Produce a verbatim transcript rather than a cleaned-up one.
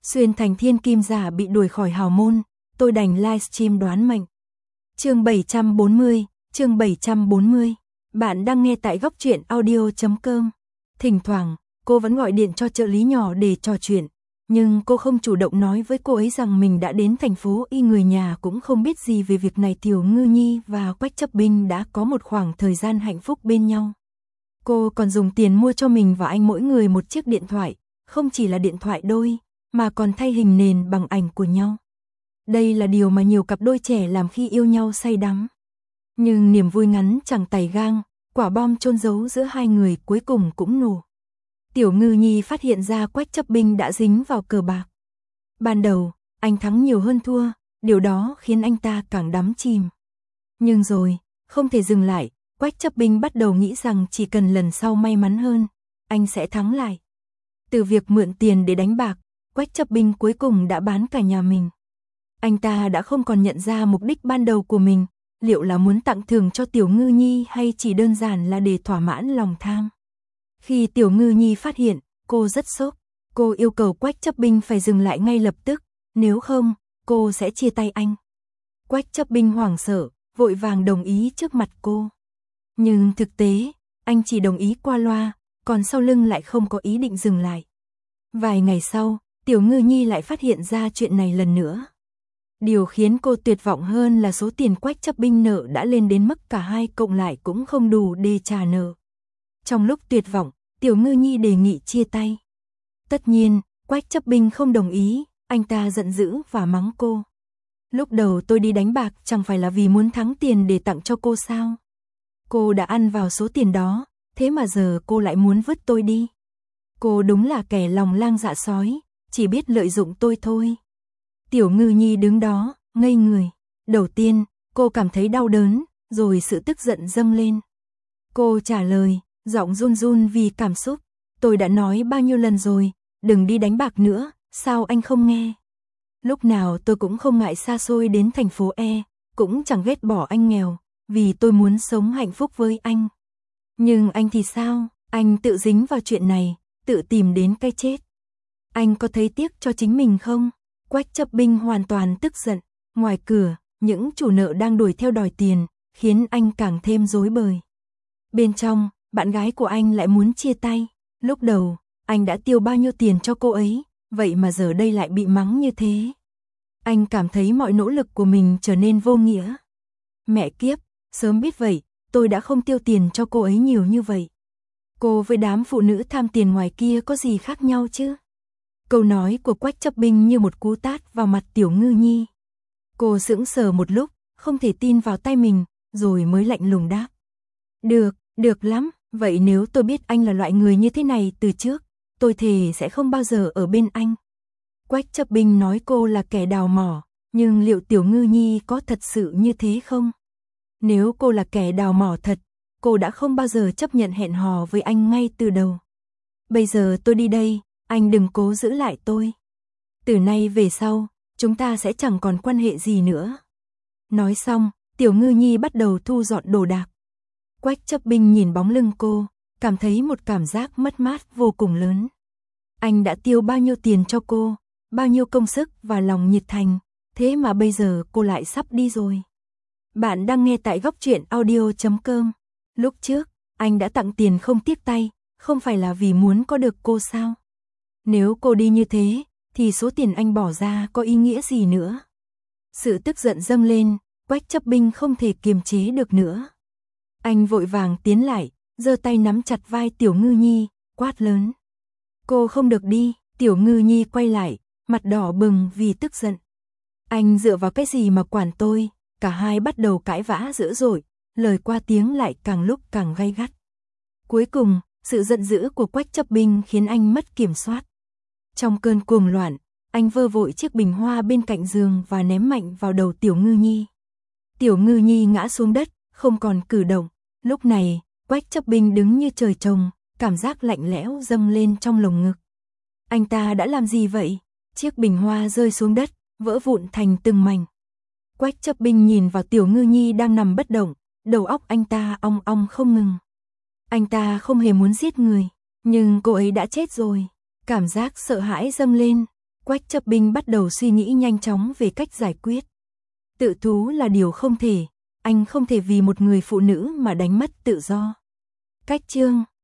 Xuyên thành thiên kim giả bị đuổi khỏi hào môn, tôi đành livestream đoán mệnh. Chương bảy trăm bốn mươi, chương bảy trăm bốn mươi. Bạn đang nghe tại góc truyện audio chấm com. Thỉnh thoảng, cô vẫn gọi điện cho trợ lý nhỏ để trò chuyện, nhưng cô không chủ động nói với cô ấy rằng mình đã đến thành phố Y. Người nhà cũng không biết gì về việc này. Tiểu Ngư Nhi và Quách Chấp Binh đã có một khoảng thời gian hạnh phúc bên nhau. Cô còn dùng tiền mua cho mình và anh mỗi người một chiếc điện thoại, không chỉ là điện thoại đôi, mà còn thay hình nền bằng ảnh của nhau. Đây là điều mà nhiều cặp đôi trẻ làm khi yêu nhau say đắm. Nhưng niềm vui ngắn chẳng tày gang, quả bom chôn giấu giữa hai người cuối cùng cũng nổ. Tiểu Ngư Nhi phát hiện ra Quách Chấp Binh đã dính vào cờ bạc. Ban đầu, anh thắng nhiều hơn thua, điều đó khiến anh ta càng đắm chìm. Nhưng rồi, không thể dừng lại, Quách Chấp Binh bắt đầu nghĩ rằng chỉ cần lần sau may mắn hơn, anh sẽ thắng lại. Từ việc mượn tiền để đánh bạc, Quách Chấp Binh cuối cùng đã bán cả nhà mình. Anh ta đã không còn nhận ra mục đích ban đầu của mình, liệu là muốn tặng thưởng cho Tiểu Ngư Nhi hay chỉ đơn giản là để thỏa mãn lòng tham. Khi Tiểu Ngư Nhi phát hiện, cô rất sốc. Cô yêu cầu Quách Chấp Binh phải dừng lại ngay lập tức, nếu không, cô sẽ chia tay anh. Quách Chấp Binh hoảng sợ, vội vàng đồng ý trước mặt cô. Nhưng thực tế, anh chỉ đồng ý qua loa, còn sau lưng lại không có ý định dừng lại. Vài ngày sau, Tiểu Ngư Nhi lại phát hiện ra chuyện này lần nữa. Điều khiến cô tuyệt vọng hơn là số tiền Quách Chấp Binh nợ đã lên đến mức cả hai cộng lại cũng không đủ để trả nợ. Trong lúc tuyệt vọng, Tiểu Ngư Nhi đề nghị chia tay. Tất nhiên, Quách Chấp Binh không đồng ý, anh ta giận dữ và mắng cô. Lúc đầu tôi đi đánh bạc chẳng phải là vì muốn thắng tiền để tặng cho cô sao? Cô đã ăn vào số tiền đó, thế mà giờ cô lại muốn vứt tôi đi. Cô đúng là kẻ lòng lang dạ sói, chỉ biết lợi dụng tôi thôi. Tiểu Ngư Nhi đứng đó, ngây người. Đầu tiên, cô cảm thấy đau đớn, rồi sự tức giận dâng lên. Cô trả lời, giọng run run vì cảm xúc. Tôi đã nói bao nhiêu lần rồi, đừng đi đánh bạc nữa, sao anh không nghe? Lúc nào tôi cũng không ngại xa xôi đến thành phố E, cũng chẳng ghét bỏ anh nghèo, vì tôi muốn sống hạnh phúc với anh. Nhưng anh thì sao? Anh tự dính vào chuyện này, tự tìm đến cái chết. Anh có thấy tiếc cho chính mình không? Quách Chấp Binh hoàn toàn tức giận. Ngoài cửa, những chủ nợ đang đuổi theo đòi tiền, khiến anh càng thêm rối bời. Bên trong, bạn gái của anh lại muốn chia tay. Lúc đầu, anh đã tiêu bao nhiêu tiền cho cô ấy, vậy mà giờ đây lại bị mắng như thế. Anh cảm thấy mọi nỗ lực của mình trở nên vô nghĩa. Mẹ kiếp, sớm biết vậy, tôi đã không tiêu tiền cho cô ấy nhiều như vậy. Cô với đám phụ nữ tham tiền ngoài kia có gì khác nhau chứ? Câu nói của Quách Chấp Binh như một cú tát vào mặt Tiểu Ngư Nhi. Cô sững sờ một lúc, không thể tin vào tai mình, rồi mới lạnh lùng đáp. Được, được lắm, vậy nếu tôi biết anh là loại người như thế này từ trước, tôi thề sẽ không bao giờ ở bên anh. Quách Chấp Binh nói cô là kẻ đào mỏ, nhưng liệu Tiểu Ngư Nhi có thật sự như thế không? Nếu cô là kẻ đào mỏ thật, cô đã không bao giờ chấp nhận hẹn hò với anh ngay từ đầu. Bây giờ tôi đi đây, anh đừng cố giữ lại tôi. Từ nay về sau, chúng ta sẽ chẳng còn quan hệ gì nữa. Nói xong, Tiểu Ngư Nhi bắt đầu thu dọn đồ đạc. Quách Chấp Binh nhìn bóng lưng cô, cảm thấy một cảm giác mất mát vô cùng lớn. Anh đã tiêu bao nhiêu tiền cho cô, bao nhiêu công sức và lòng nhiệt thành, thế mà bây giờ cô lại sắp đi rồi. Bạn đang nghe tại góc truyện audio chấm com. Lúc trước, anh đã tặng tiền không tiếc tay, không phải là vì muốn có được cô sao? Nếu cô đi như thế, thì số tiền anh bỏ ra có ý nghĩa gì nữa? Sự tức giận dâng lên, Quách Chấp Binh không thể kiềm chế được nữa. Anh vội vàng tiến lại, giơ tay nắm chặt vai Tiểu Ngư Nhi, quát lớn. Cô không được đi. Tiểu Ngư Nhi quay lại, mặt đỏ bừng vì tức giận. Anh dựa vào cái gì mà quản tôi? Cả hai bắt đầu cãi vã dữ dội, lời qua tiếng lại càng lúc càng gay gắt. Cuối cùng, sự giận dữ của Quách Chấp Binh khiến anh mất kiểm soát. Trong cơn cuồng loạn, anh vơ vội chiếc bình hoa bên cạnh giường và ném mạnh vào đầu Tiểu Ngư Nhi. Tiểu Ngư Nhi ngã xuống đất, không còn cử động. Lúc này, Quách Chấp Binh đứng như trời trồng, cảm giác lạnh lẽo dâng lên trong lồng ngực. Anh ta đã làm gì vậy? Chiếc bình hoa rơi xuống đất, vỡ vụn thành từng mảnh. Quách Chấp Binh nhìn vào Tiểu Ngư Nhi đang nằm bất động, đầu óc anh ta ong ong không ngừng. Anh ta không hề muốn giết người, nhưng cô ấy đã chết rồi. Cảm giác sợ hãi dâng lên. Quách Chấp Binh bắt đầu suy nghĩ nhanh chóng về cách giải quyết. Tự thú là điều không thể, anh không thể vì một người phụ nữ mà đánh mất tự do. Cách chương